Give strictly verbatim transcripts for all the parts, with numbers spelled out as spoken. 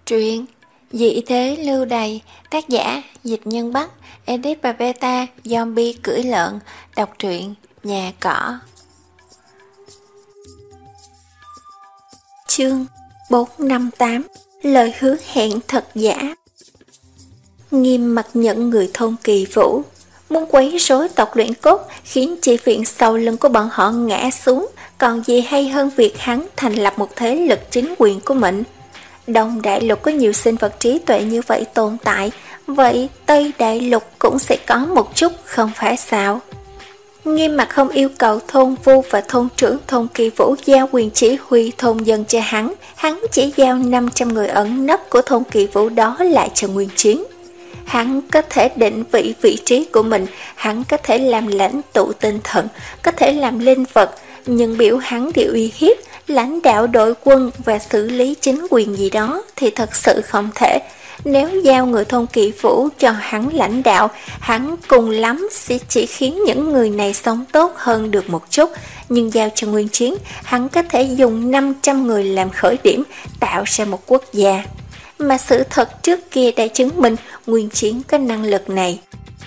Truyện Dị thế lưu đày, tác giả Dịch Nhân Bắc, edit và beta Zombie cưỡi lợn. Đọc truyện Nhà Cỏ. Chương bốn năm tám. Lời hứa hẹn thật giả. Nghiêm mặt nhận người thôn Kỳ Vũ muốn quấy rối tộc luyện cốt, khiến chi viện sau lưng của bọn họ ngã xuống, còn gì hay hơn việc hắn thành lập một thế lực chính quyền của mình. Đông Đại Lục có nhiều sinh vật trí tuệ như vậy tồn tại, vậy Tây Đại Lục cũng sẽ có một chút, không phải sao? Nghiêm mặt không yêu cầu thôn Vu và thôn trưởng thôn Kỳ Vũ giao quyền chỉ huy thôn dân cho hắn, hắn chỉ giao năm trăm người ẩn nấp của thôn Kỳ Vũ đó lại cho Nguyên Chiến. Hắn có thể định vị vị trí của mình, hắn có thể làm lãnh tụ tinh thần, có thể làm linh vật, nhưng biểu hắn đi uy hiếp, lãnh đạo đội quân và xử lý chính quyền gì đó thì thật sự không thể. Nếu giao người thôn Kỳ Vũ cho hắn lãnh đạo, hắn cùng lắm sẽ chỉ khiến những người này sống tốt hơn được một chút, nhưng giao cho Nguyên Chiến, hắn có thể dùng năm trăm người làm khởi điểm, tạo ra một quốc gia. Mà sự thật trước kia đã chứng minh Nguyên Chiến có năng lực này.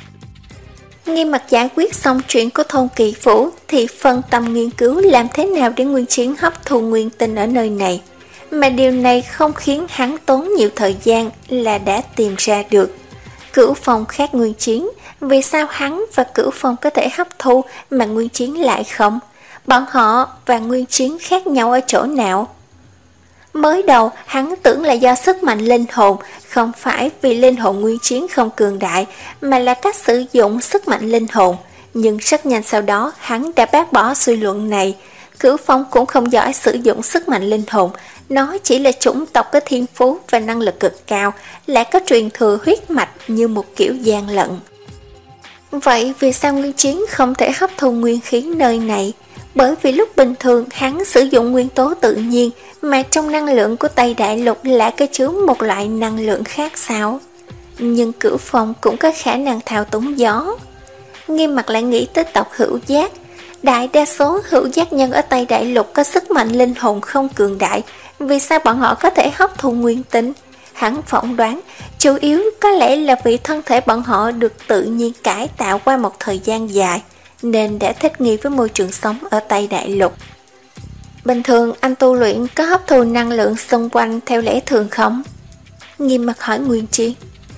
Nghiêm mặt giải quyết xong chuyện của thôn Kỳ Vũ thì phân tâm nghiên cứu làm thế nào để Nguyên Chiến hấp thu nguyên tinh ở nơi này. Mà điều này không khiến hắn tốn nhiều thời gian là đã tìm ra được. Cửu Phong khác Nguyên Chiến, vì sao hắn và Cửu Phong có thể hấp thu mà Nguyên Chiến lại không? Bọn họ và Nguyên Chiến khác nhau ở chỗ nào? Mới đầu hắn tưởng là do sức mạnh linh hồn, không phải vì linh hồn Nguyên Chiến không cường đại, mà là cách sử dụng sức mạnh linh hồn. Nhưng rất nhanh sau đó hắn đã bác bỏ suy luận này. Cửu Phong cũng không giỏi sử dụng sức mạnh linh hồn, nó chỉ là chủng tộc có thiên phú và năng lực cực cao, lại có truyền thừa huyết mạch như một kiểu gian lận. Vậy vì sao Nguyên Chiến không thể hấp thu nguyên khí nơi này? Bởi vì lúc bình thường hắn sử dụng nguyên tố tự nhiên, mà trong năng lượng của Tây Đại Lục lại có chứa một loại năng lượng khác sao? Nhưng Cửu Phong cũng có khả năng thao túng gió. Nghiêm mặt lại nghĩ tới tộc Hữu Giác. Đại đa số hữu giác nhân ở Tây Đại Lục có sức mạnh linh hồn không cường đại, vì sao bọn họ có thể hấp thu nguyên tinh? Hắn phỏng đoán, chủ yếu có lẽ là vì thân thể bọn họ được tự nhiên cải tạo qua một thời gian dài, nên đã thích nghi với môi trường sống ở Tây Đại Lục. Bình thường anh tu luyện có hấp thu năng lượng xung quanh theo lẽ thường không? Nghiêm mặt hỏi Nguyên Chiến.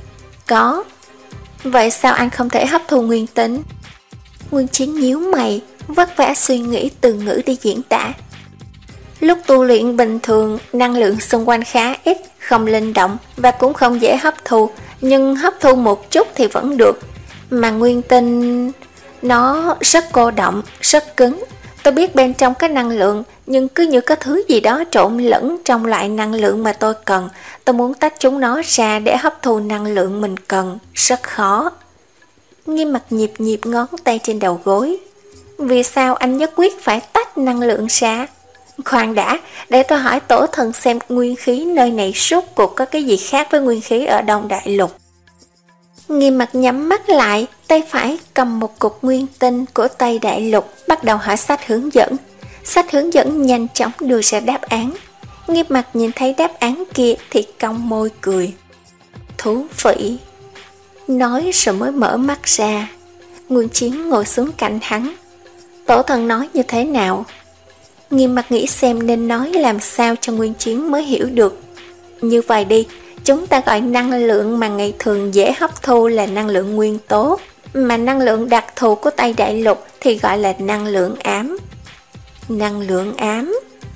Có. Vậy sao anh không thể hấp thu nguyên tinh? Nguyên Chiến nhíu mày, vất vả suy nghĩ từ ngữ để diễn tả. Lúc tu luyện bình thường, năng lượng xung quanh khá ít, không linh động và cũng không dễ hấp thu, nhưng hấp thu một chút thì vẫn được. Mà nguyên tinh, nó rất cô động, rất cứng. Tôi biết bên trong có năng lượng, nhưng cứ như có thứ gì đó trộn lẫn trong loại năng lượng mà tôi cần. Tôi muốn tách chúng nó ra để hấp thu năng lượng mình cần, rất khó. Nghiêm mặt nhịp nhịp ngón tay trên đầu gối. Vì sao anh nhất quyết phải tách năng lượng ra? Khoan đã, để tôi hỏi tổ thần xem nguyên khí nơi này rốt cuộc có cái gì khác với nguyên khí ở Đông Đại Lục. Nghiêm mặt nhắm mắt lại, tay phải cầm một cục nguyên tinh của Tây Đại Lục, bắt đầu hỏi sách hướng dẫn. Sách hướng dẫn nhanh chóng đưa ra đáp án. Nghiêm mặt nhìn thấy đáp án kia thì cong môi cười. Thú vị. Nói rồi mới mở mắt ra. Nguyên Chiến ngồi xuống cạnh hắn. Tổ thần nói như thế nào? Nghiêm mặt nghĩ xem nên nói làm sao cho Nguyên Chiến mới hiểu được. Như vậy đi, chúng ta gọi năng lượng mà ngày thường dễ hấp thu là năng lượng nguyên tố, mà năng lượng đặc thù của Tây Đại Lục thì gọi là năng lượng ám. Năng lượng ám?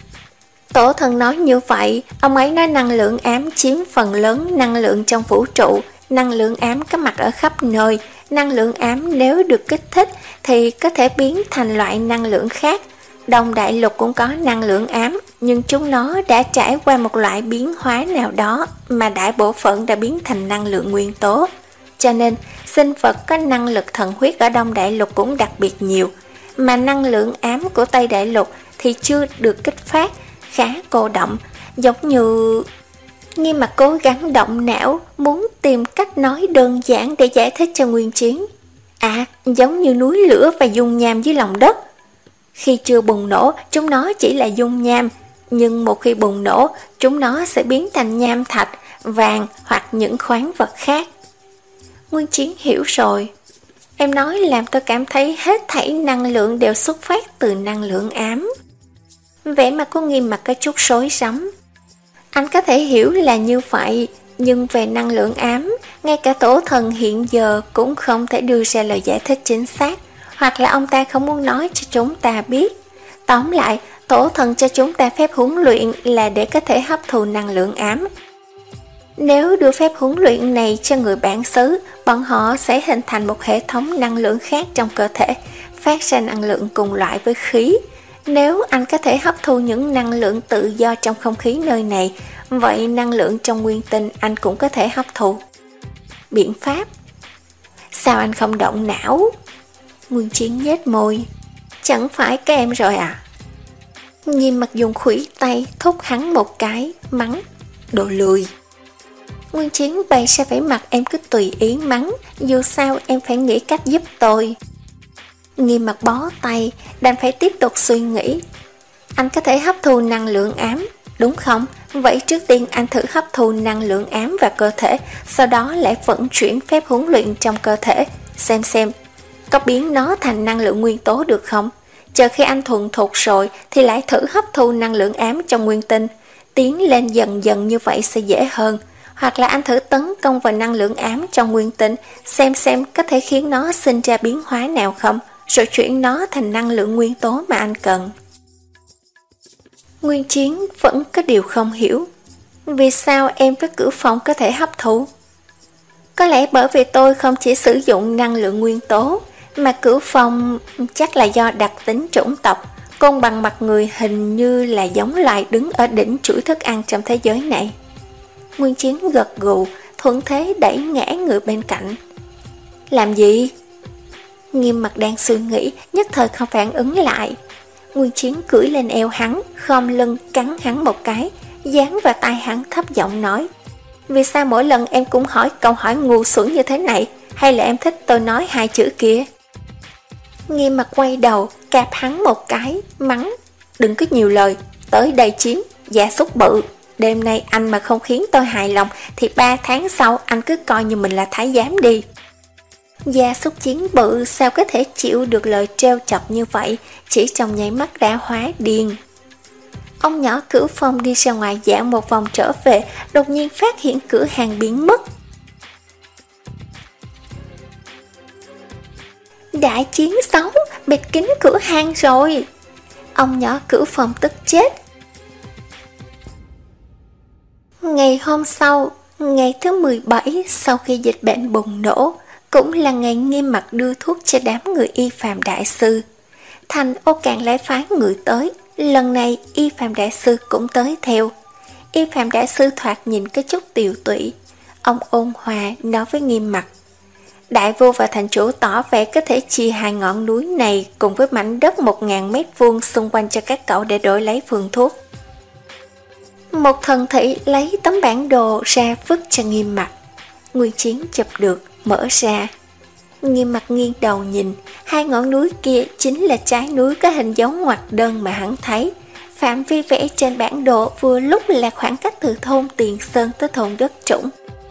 Tổ thần nói như vậy, ông ấy nói năng lượng ám chiếm phần lớn năng lượng trong vũ trụ, năng lượng ám có mặt ở khắp nơi, năng lượng ám nếu được kích thích thì có thể biến thành loại năng lượng khác. Đông Đại Lục cũng có năng lượng ám, nhưng chúng nó đã trải qua một loại biến hóa nào đó mà đại bộ phận đã biến thành năng lượng nguyên tố. Cho nên, sinh vật có năng lực thần huyết ở Đông Đại Lục cũng đặc biệt nhiều, mà năng lượng ám của Tây Đại Lục thì chưa được kích phát, khá cô động, giống như... Nghiêm mặt cố gắng động não, muốn tìm cách nói đơn giản để giải thích cho Nguyên Chiến. À, giống như núi lửa và dung nham dưới lòng đất. Khi chưa bùng nổ, chúng nó chỉ là dung nham, nhưng một khi bùng nổ, chúng nó sẽ biến thành nham thạch, vàng hoặc những khoáng vật khác. Nguyên Chiến hiểu rồi. Em nói làm tôi cảm thấy hết thảy năng lượng đều xuất phát từ năng lượng ám. Vẻ mặt của Nghiêm Mặc có chút rối rắm. Anh có thể hiểu là như vậy, nhưng về năng lượng ám, ngay cả tổ thần hiện giờ cũng không thể đưa ra lời giải thích chính xác, hoặc là ông ta không muốn nói cho chúng ta biết. Tóm lại, tổ thần cho chúng ta phép huấn luyện là để có thể hấp thụ năng lượng ám. Nếu đưa phép huấn luyện này cho người bản xứ, bọn họ sẽ hình thành một hệ thống năng lượng khác trong cơ thể, phát ra năng lượng cùng loại với khí. Nếu anh có thể hấp thu những năng lượng tự do trong không khí nơi này, vậy năng lượng trong nguyên tinh anh cũng có thể hấp thụ. Biện pháp? Sao anh không động não? Nguyên Chiến nhếch môi. Chẳng phải các em rồi à? Nghiêm Mặc dùng khuỷu tay thúc hắn một cái, mắng. Đồ lười. Nguyên Chiến bày ra vẻ mặt em cứ tùy ý mắng, dù sao em phải nghĩ cách giúp tôi. Nghiêm Mặc bó tay, đành phải tiếp tục suy nghĩ. Anh có thể hấp thu năng lượng ám, đúng không? Vậy trước tiên anh thử hấp thu năng lượng ám vào cơ thể, sau đó lại vận chuyển phép huấn luyện trong cơ thể, xem xem có biến nó thành năng lượng nguyên tố được không? Chờ khi anh thuần thục rồi thì lại thử hấp thu năng lượng ám trong nguyên tinh, tiến lên dần dần như vậy sẽ dễ hơn. Hoặc là anh thử tấn công vào năng lượng ám trong nguyên tinh, xem xem có thể khiến nó sinh ra biến hóa nào không, rồi chuyển nó thành năng lượng nguyên tố mà anh cần. Nguyên Chiến vẫn có điều không hiểu. Vì sao em với Cửu Phong có thể hấp thụ? Có lẽ bởi vì tôi không chỉ sử dụng năng lượng nguyên tố, mà Cửu Phong chắc là do đặc tính chủng tộc, côn bằng mặt người hình như là giống loài đứng ở đỉnh chuỗi thức ăn trong thế giới này. Nguyên Chiến gật gù, thuận thế đẩy ngã người bên cạnh. Làm gì? Nghiêm Mặc đang suy nghĩ, nhất thời không phản ứng lại. Nguyên Chiến cưỡi lên eo hắn, khom lưng cắn hắn một cái, dán vào tai hắn thấp giọng nói. Vì sao mỗi lần em cũng hỏi câu hỏi ngu xuẩn như thế này? Hay là em thích tôi nói hai chữ kia? Nghiêm Mặc quay đầu, cạp hắn một cái, mắng. Đừng có nhiều lời, tới đây chiến, gia súc bự. Đêm nay anh mà không khiến tôi hài lòng thì ba tháng sau anh cứ coi như mình là thái giám đi. Gia súc chiến bự sao có thể chịu được lời trêu chọc như vậy, chỉ trong nháy mắt đã hóa điên. Ông nhỏ Cửu Phong đi ra ngoài dạo một vòng trở về, đột nhiên phát hiện cửa hàng biến mất. Đại chiến xấu, bịt kín cửa hàng rồi. Ông nhỏ Cửu Phong tức chết. Ngày hôm sau, ngày thứ mười bảy sau khi dịch bệnh bùng nổ, cũng là ngày Nghiêm Mặc đưa thuốc cho đám người Y Phàm Đại Sư. Thành Ô Càn lại phái người tới, lần này Y Phàm Đại Sư cũng tới theo. Y Phàm Đại Sư thoạt nhìn có chút tiều tụy. Ông ôn hòa nói với Nghiêm Mặc. Đại vua và thành chủ tỏ vẻ có thể chia hai ngọn núi này cùng với mảnh đất một ngàn mét vuông xung quanh cho các cậu để đổi lấy phương thuốc. Một thần thị lấy tấm bản đồ ra vứt cho Nghiêm Mặc. Nguyên Chiến chụp được, mở ra. Nghiêm Mặc nghiêng đầu nhìn, hai ngọn núi kia chính là trái núi có hình dấu ngoặc đơn mà hắn thấy. Phạm vi vẽ trên bản đồ vừa lúc là khoảng cách từ thôn Tiền Sơn tới thôn Đất Trũng.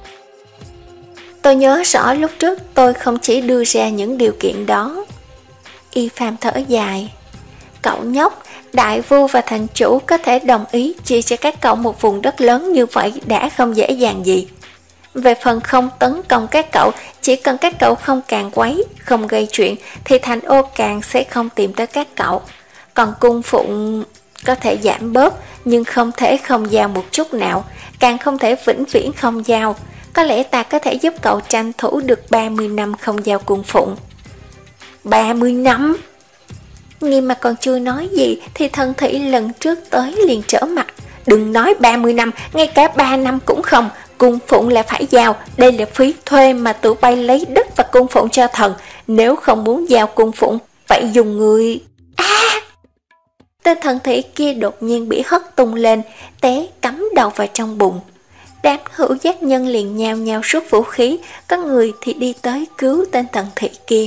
Tôi nhớ rõ lúc trước tôi không chỉ đưa ra những điều kiện đó. Y Phàm thở dài. Cậu nhóc, đại vua và thành chủ có thể đồng ý chia cho các cậu một vùng đất lớn như vậy đã không dễ dàng gì. Về phần không tấn công các cậu, chỉ cần các cậu không càng quấy, không gây chuyện, thì thành Ô Càn sẽ không tìm tới các cậu. Còn cung phụng có thể giảm bớt, nhưng không thể không giao một chút nào, càng không thể vĩnh viễn không giao. Có lẽ ta có thể giúp cậu tranh thủ được ba mươi năm không giao cung phụng. ba mươi năm? Nghiêm Mặc còn chưa nói gì thì thần thị lần trước tới liền trở mặt. Đừng nói ba mươi năm, ngay cả ba năm cũng không. Cung phụng là phải giao, đây là phí thuê mà tụi bay lấy đất và cung phụng cho thần. Nếu không muốn giao cung phụng, vậy dùng người... À! Tên thần thị kia đột nhiên bị hất tung lên, té cắm đầu vào trong bụng. Đám hữu giác nhân liền nhao nhao rút vũ khí, có người thì đi tới cứu tên thần thị kia.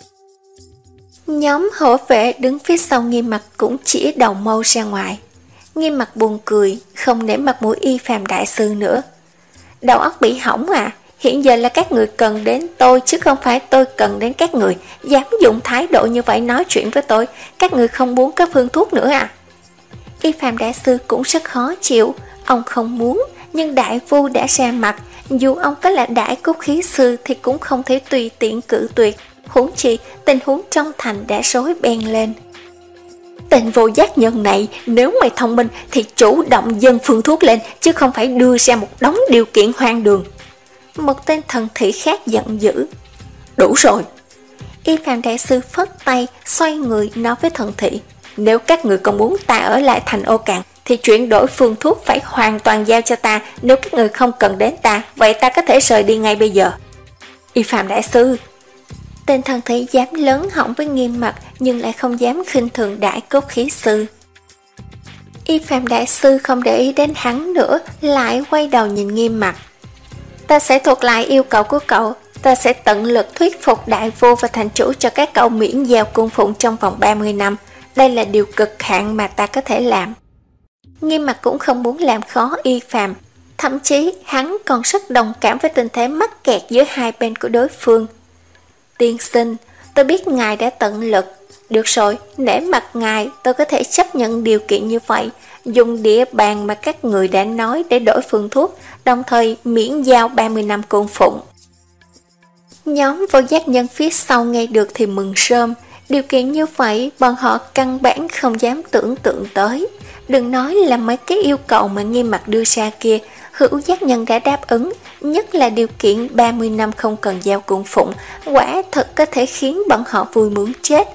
Nhóm hộ vệ đứng phía sau Nghiêm Mặc cũng chỉ đầu mâu ra ngoài. Nghiêm Mặc buồn cười, không để mặt mũi Y Phàm đại sư nữa. Đầu óc bị hỏng à? Hiện giờ là các người cần đến tôi chứ không phải tôi cần đến các người. Dám dùng thái độ như vậy nói chuyện với tôi, các người không muốn có phương thuốc nữa à? Y Phàm đại sư cũng rất khó chịu. Ông không muốn, nhưng đại phu đã ra mặt. Dù ông có là đại cốt khí sư thì cũng không thể tùy tiện cự tuyệt. Huống chi tình huống trong thành đã rối beng lên. Tên vô giác nhân này, nếu mày thông minh thì chủ động dâng phương thuốc lên, chứ không phải đưa ra một đống điều kiện hoang đường. Một tên thần thị khác giận dữ. Đủ rồi. Y Phàm đại sư phất tay, xoay người nói với thần thị. Nếu các người còn muốn ta ở lại thành Ô Cạn thì chuyển đổi phương thuốc phải hoàn toàn giao cho ta. Nếu các người không cần đến ta, vậy ta có thể rời đi ngay bây giờ. Y Phàm đại sư. Tên thần thị dám lớn hỏng với Nghiêm Mặc, nhưng lại không dám khinh thường đại cốt khí sư. Y Phàm đại sư không để ý đến hắn nữa, lại quay đầu nhìn Nghiêm Mặc. Ta sẽ thuộc lại yêu cầu của cậu. Ta sẽ tận lực thuyết phục đại vô và thành chủ cho các cậu miễn giao cung phụng trong vòng ba mươi năm. Đây là điều cực hạn mà ta có thể làm. Nghiêm Mặc cũng không muốn làm khó Y Phàm. Thậm chí hắn còn rất đồng cảm với tình thế mắc kẹt giữa hai bên của đối phương. Tiên sinh, tôi biết ngài đã tận lực. Được rồi, nể mặt ngài, tôi có thể chấp nhận điều kiện như vậy. Dùng địa bàn mà các người đã nói để đổi phương thuốc, đồng thời miễn giao ba mươi năm cung phụng. Nhóm vô giác nhân phía sau nghe được thì mừng rơm. Điều kiện như vậy bọn họ căn bản không dám tưởng tượng tới. Đừng nói là mấy cái yêu cầu mà Nghiêm Mặc đưa ra kia, hữu giác nhân đã đáp ứng. Nhất là điều kiện ba mươi năm không cần giao cung phụng, quả thật có thể khiến bọn họ vui muốn chết.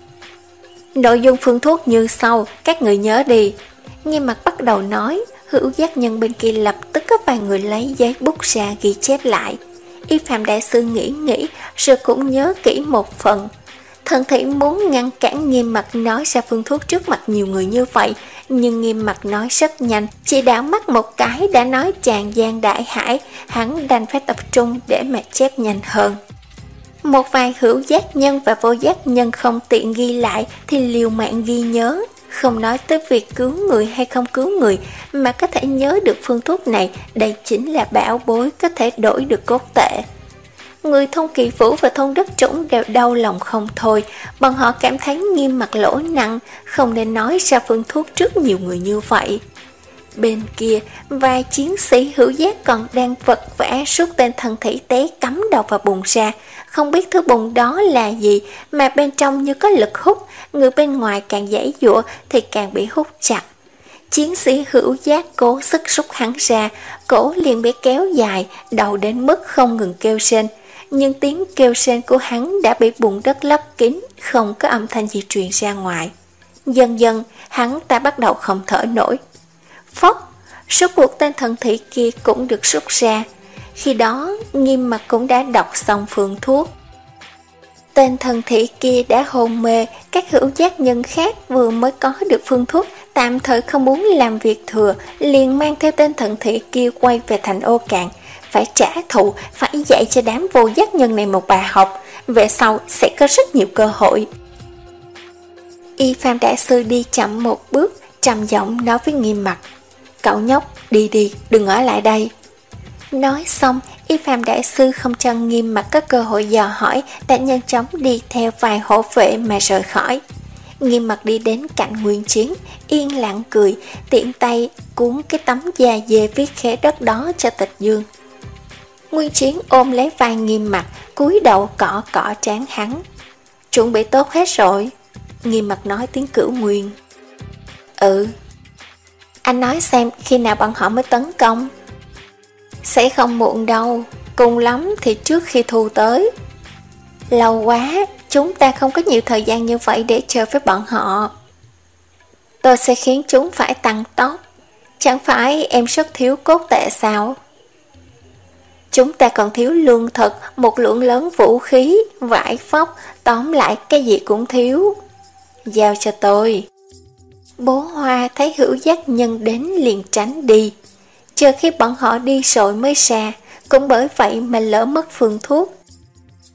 Nội dung phương thuốc như sau, các người nhớ đi. Nghiêm Mặc bắt đầu nói, hữu giác nhân bên kia lập tức có vài người lấy giấy bút ra ghi chép lại. Y Phàm đại sư nghĩ nghĩ rồi cũng nhớ kỹ một phần. Thần thị muốn ngăn cản Nghiêm Mặc nói ra phương thuốc trước mặt nhiều người như vậy, nhưng Nghiêm Mặc nói rất nhanh, chỉ đảo mắt một cái đã nói tràn gian đại hải, hắn đành phải tập trung để mà chép nhanh hơn. Một vài hữu giác nhân và vô giác nhân không tiện ghi lại thì liều mạng ghi nhớ, không nói tới việc cứu người hay không cứu người, mà có thể nhớ được phương thuốc này, đây chính là bảo bối có thể đổi được cốt tệ. Người thôn Kỳ Vũ và thôn Đất Trũng đều đau lòng không thôi, bọn họ cảm thấy Nghiêm Mặc lỗ nặng, không nên nói ra phương thuốc trước nhiều người như vậy. Bên kia, vài chiến sĩ hữu giác còn đang vật vã rút tên thần thị té cắm đầu vào bùn ra, không biết thứ bùn đó là gì mà bên trong như có lực hút, người bên ngoài càng giãy giụa thì càng bị hút chặt. Chiến sĩ hữu giác cố sức rút hắn ra, cổ liền bị kéo dài, đầu đến mức không ngừng kêu rên. Nhưng tiếng kêu rên của hắn đã bị bùn đất lấp kín, không có âm thanh gì truyền ra ngoài. Dần dần, hắn ta bắt đầu không thở nổi. Phốc, rốt cuộc tên thần thị kia cũng được rút ra. Khi đó, Nghiêm Mặc cũng đã đọc xong phương thuốc. Tên thần thị kia đã hôn mê, các hữu giác nhân khác vừa mới có được phương thuốc, tạm thời không muốn làm việc thừa, liền mang theo tên thần thị kia quay về thành Ô Cạn. Phải trả thù, phải dạy cho đám vô giác nhân này một bài học, về sau sẽ có rất nhiều cơ hội. Y Phàm đại sư đi chậm một bước, trầm giọng nói với Nghiêm Mặc. Cậu nhóc, đi đi, đừng ở lại đây. Nói xong, Y Phàm đại sư không cho Nghiêm Mặc có cơ hội dò hỏi, đã nhanh chóng đi theo vài hộ vệ mà rời khỏi. Nghiêm Mặc đi đến cạnh Nguyên Chiến, yên lặng cười, tiện tay cuốn cái tấm da dê viết khế đất đó cho Tịch Dương. Nguyên Chiến ôm lấy vai Nghiêm Mặc, cúi đầu cọ cọ trán hắn. Chuẩn bị tốt hết rồi. Nghiêm Mặc nói tiếng Cửu Nguyên. Ừ. Anh nói xem khi nào bọn họ mới tấn công? Sẽ không muộn đâu, cùng lắm thì trước khi thu tới. Lâu quá, chúng ta không có nhiều thời gian như vậy để chơi với bọn họ. Tôi sẽ khiến chúng phải tăng tốc. Chẳng phải em rất thiếu cốt tệ sao? Chúng ta còn thiếu lương thực, một lượng lớn vũ khí, vải vóc, tóm lại cái gì cũng thiếu. Giao cho tôi. Bố Hoa thấy hữu giác nhân đến liền tránh đi. Chờ khi bọn họ đi rồi mới ra, cũng bởi vậy mà lỡ mất phương thuốc.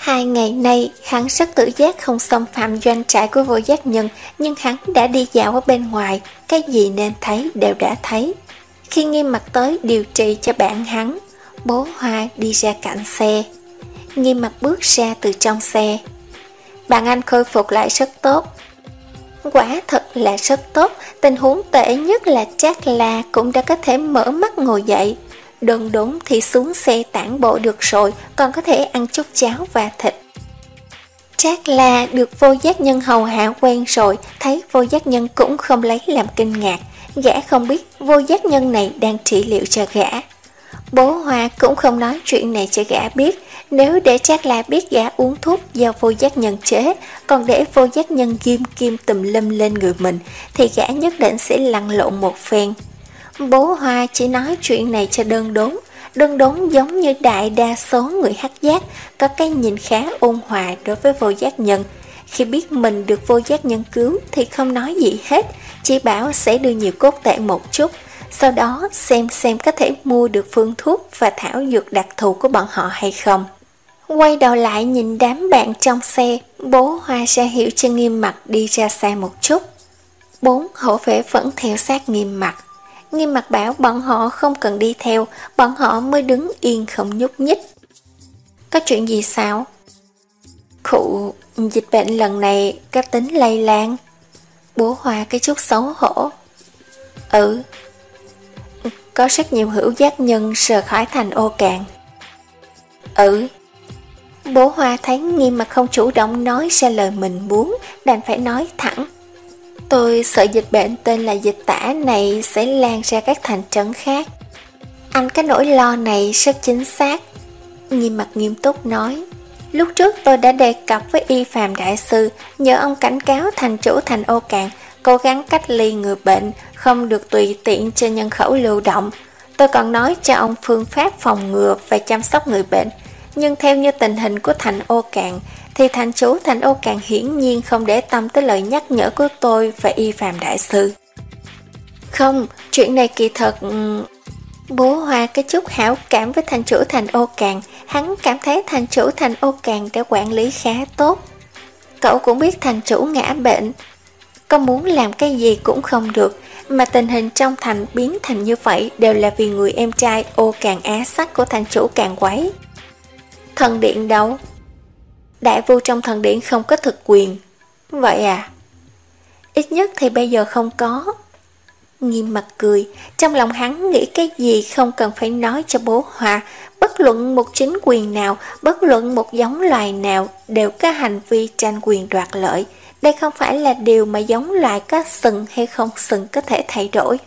Hai ngày nay, hắn rất tự giác không xâm phạm doanh trại của Vô Giác Nhân, nhưng hắn đã đi dạo ở bên ngoài, cái gì nên thấy đều đã thấy. Khi Nghiêm Mặc tới điều trị cho bạn hắn, bố Hoa đi ra cạnh xe. Nghiêm Mặc bước ra từ trong xe. Bạn anh khôi phục lại rất tốt. Quả thật là rất tốt, tình huống tệ nhất là Trác La cũng đã có thể mở mắt ngồi dậy. Đồn đốn thì xuống xe tản bộ được rồi, còn có thể ăn chút cháo và thịt. Trác La được Vô Giác Nhân hầu hạ quen rồi, thấy Vô Giác Nhân cũng không lấy làm kinh ngạc. Gã không biết Vô Giác Nhân này đang trị liệu cho gã. Bố Hoa cũng không nói chuyện này cho gã biết. Nếu để Trác La biết gã uống thuốc do Vô Giác Nhân chế, còn để Vô Giác Nhân ghim kim tùm lum lên người mình, thì gã nhất định sẽ lăn lộn một phen. Bố Hoa chỉ nói chuyện này cho đơn đốn. Đơn đốn giống như đại đa số người hắc giác, có cái nhìn khá ôn hòa đối với Vô Giác Nhân. Khi biết mình được Vô Giác Nhân cứu thì không nói gì hết, chỉ bảo sẽ đưa nhiều cốt tệ một chút, sau đó xem xem có thể mua được phương thuốc và thảo dược đặc thù của bọn họ hay không. Quay đầu lại nhìn đám bạn trong xe, bố Hoa ra hiệu cho Nghiêm Mặc đi ra xa một chút. Bốn hổ vệ vẫn theo sát Nghiêm Mặc. Nghiêm Mặc bảo bọn họ không cần đi theo, bọn họ mới đứng yên không nhúc nhích. Có chuyện gì sao? Khụ, dịch bệnh lần này có tính lây lan. Bố Hoa cái chút xấu hổ. Ừ, có rất nhiều hữu giác nhân rời khỏi thành Ô Cạn. Ừ. Bố Hoa thấy Nghiêm Mặc không chủ động nói ra lời mình muốn, đành phải nói thẳng. Tôi sợ dịch bệnh tên là dịch tả này sẽ lan ra các thành trấn khác. Anh cái nỗi lo này rất chính xác. Nghiêm Mặc nghiêm túc nói. Lúc trước tôi đã đề cập với Y Phàm Đại Sư, nhờ ông cảnh cáo thành chủ thành Ô Cạn cố gắng cách ly người bệnh, không được tùy tiện cho nhân khẩu lưu động. Tôi còn nói cho ông phương pháp phòng ngừa và chăm sóc người bệnh. Nhưng theo như tình hình của thành Ô Cạn, thì thành chủ thành Ô Cạn hiển nhiên không để tâm tới lời nhắc nhở của tôi và Y Phàm Đại Sư. Không, chuyện này kỳ thật... Bố Hoa cái chút hảo cảm với thành chủ thành Ô Cạn, hắn cảm thấy thành chủ thành Ô Cạn đã quản lý khá tốt. Cậu cũng biết thành chủ ngã bệnh, có muốn làm cái gì cũng không được, mà tình hình trong thành biến thành như vậy đều là vì người em trai Ô Cạn Á Sắc của thành chủ Càn Quấy. Thần điện đâu? Đại vu trong thần điện không có thực quyền. Vậy à? Ít nhất thì bây giờ không có. Nghiêm Mặc cười, trong lòng hắn nghĩ cái gì không cần phải nói cho bố Hoa. Bất luận một chính quyền nào, bất luận một giống loài nào đều có hành vi tranh quyền đoạt lợi. Đây không phải là điều mà giống loài có sừng hay không sừng có thể thay đổi.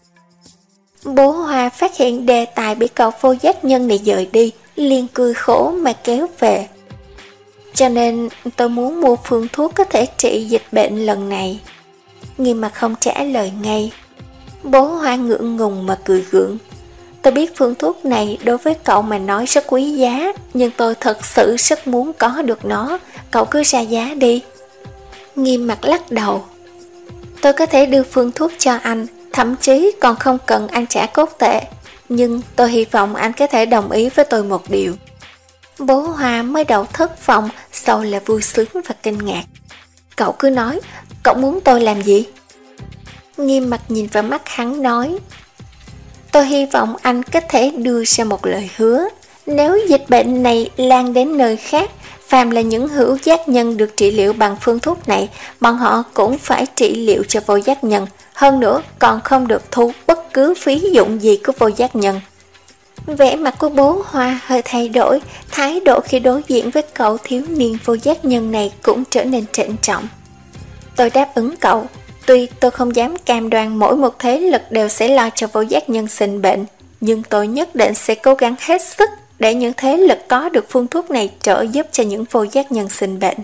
Bố Hoa phát hiện đề tài bị cậu Vô Giác Nhân này dời đi, liền cười khổ mà kéo về. Cho nên tôi muốn mua phương thuốc có thể trị dịch bệnh lần này. Nghiêm Mặc không trả lời ngay. Bố Hoa ngượng ngùng mà cười gượng. Tôi biết phương thuốc này đối với cậu mà nói rất quý giá, nhưng tôi thật sự rất muốn có được nó. Cậu cứ ra giá đi. Nghiêm Mặc lắc đầu. Tôi có thể đưa phương thuốc cho anh, thậm chí còn không cần anh trả cốt tệ. Nhưng tôi hy vọng anh có thể đồng ý với tôi một điều. Bố Hoa mới đầu thất vọng, sau là vui sướng và kinh ngạc. Cậu cứ nói, cậu muốn tôi làm gì? Nghiêm Mặc nhìn vào mắt hắn nói. Tôi hy vọng anh có thể đưa ra một lời hứa. Nếu dịch bệnh này lan đến nơi khác, phàm là những hữu giác nhân được trị liệu bằng phương thuốc này, bọn họ cũng phải trị liệu cho Vô Giác Nhân. Hơn nữa còn không được thu bất cứ phí dụng gì của Vô Giác Nhân. Vẻ mặt của bố Hoa hơi thay đổi, thái độ khi đối diện với cậu thiếu niên Vô Giác Nhân này cũng trở nên trịnh trọng. Tôi đáp ứng cậu, tuy tôi không dám cam đoan mỗi một thế lực đều sẽ lo cho Vô Giác Nhân sinh bệnh, nhưng tôi nhất định sẽ cố gắng hết sức để những thế lực có được phương thuốc này trợ giúp cho những Vô Giác Nhân sinh bệnh.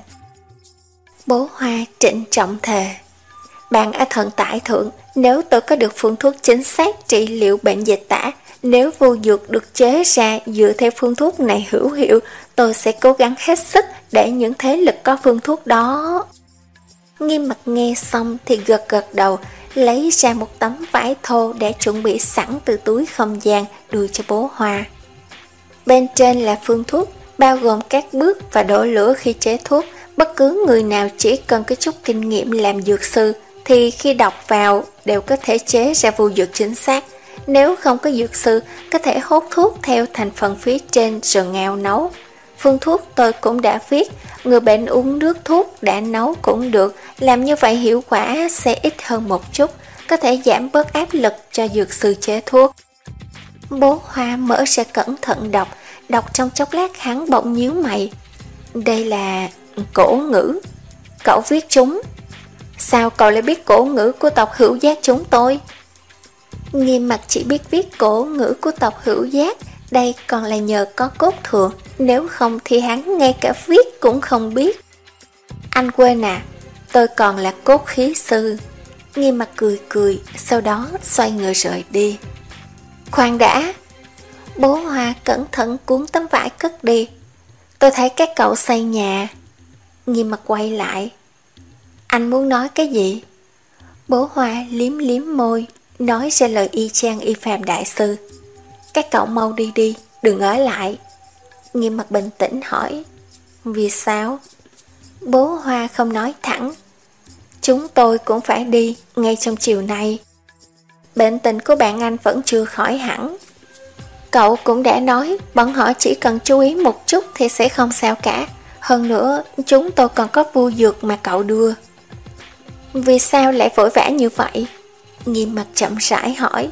Bố Hoa trịnh trọng thề. Bạn ở thần tại thượng, nếu tôi có được phương thuốc chính xác trị liệu bệnh dịch tả, nếu vô dược được chế ra dựa theo phương thuốc này hữu hiệu, tôi sẽ cố gắng hết sức để những thế lực có phương thuốc đó. Nghiêm Mặc nghe xong thì gật gật đầu, lấy ra một tấm vải thô để chuẩn bị sẵn từ túi không gian đưa cho bố Hoa. Bên trên là phương thuốc, bao gồm các bước và đổ lửa khi chế thuốc. Bất cứ người nào chỉ cần có chút kinh nghiệm làm dược sư thì khi đọc vào đều có thể chế ra vu dược chính xác. Nếu không có dược sư, có thể hốt thuốc theo thành phần phía trên rồi ngao nấu. Phương thuốc tôi cũng đã viết, người bệnh uống nước thuốc đã nấu cũng được, làm như vậy hiệu quả sẽ ít hơn một chút, có thể giảm bớt áp lực cho dược sư chế thuốc. Bố Hoa mở ra cẩn thận đọc, đọc trong chốc lát hắn bỗng nhíu mày. Đây là cổ ngữ. Cậu viết chúng. Sao cậu lại biết cổ ngữ của tộc Hữu Giác chúng tôi? Nghiêm Mặc chỉ biết viết cổ ngữ của tộc Hữu Giác, đây còn là nhờ có cốt thừa, nếu không thì hắn ngay cả viết cũng không biết. Anh quên à, tôi còn là cốt khí sư. Nghiêm Mặc cười cười, sau đó xoay người rời đi. Khoan đã. Bố Hoa cẩn thận cuốn tấm vải cất đi. Tôi thấy các cậu xây nhà. Nghiêm Mặc quay lại. Anh muốn nói cái gì? Bố Hoa liếm liếm môi, nói ra lời y chang y phàm đại sư. Các cậu mau đi đi, đừng ở lại. Nghiêm Mặc bình tĩnh hỏi. Vì sao? Bố Hoa không nói thẳng. Chúng tôi cũng phải đi ngay trong chiều nay. Bệnh tình của bạn anh vẫn chưa khỏi hẳn. Cậu cũng đã nói bọn họ chỉ cần chú ý một chút thì sẽ không sao cả. Hơn nữa chúng tôi còn có vu dược mà cậu đưa. Vì sao lại vội vã như vậy? Nghiêm Mặc chậm rãi hỏi.